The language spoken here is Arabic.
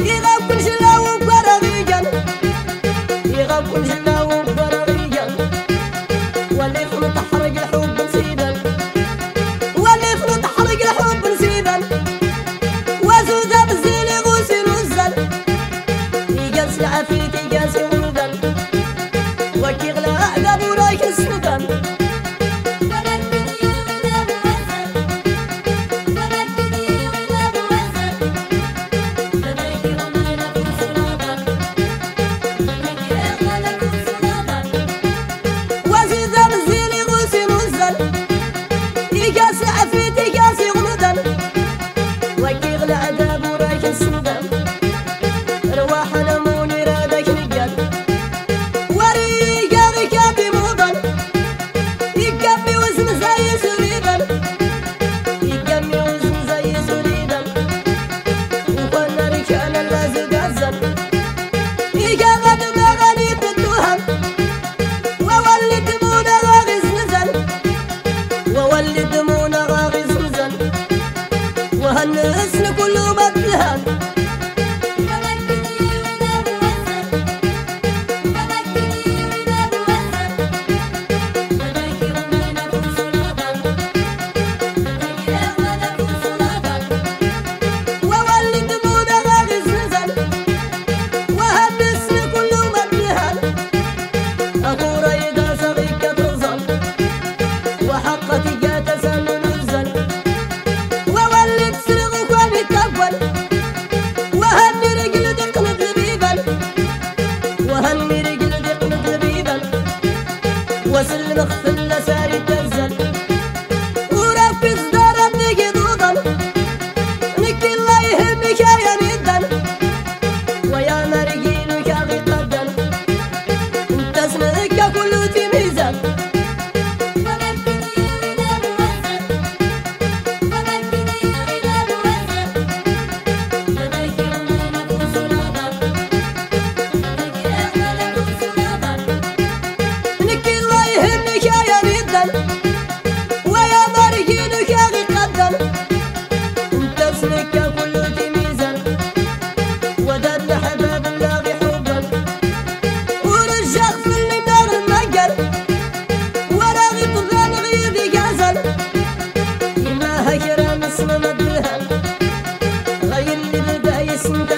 يغبن شلاو برغيجا يغبن شلاو برغيجا واللي يخلط حرق الحب نسيبا واللي يخلط حرق الحب نسيبا وزوزة بالزيل يغوسي نزل يقاس العفيت يقاس يغلبا وكي غلا أعقاب ورايك السنبا وهالنسل كله بدلها وسلم اغفل ساري تنزل وربي صدار ابني ضوضا نكي الله يهمك يا ندن ويا مرقينك يا غيقدا انت اسمك يا كله تميزا ويا مرقينك يا غي قدم انت اسمك يا كله تميزا وداد لحباب لاغي حبا ورجع في اللي نار المقر وراغي طغال غيبي قازل يما هكرا نصم مدها غير اللي بدا يسند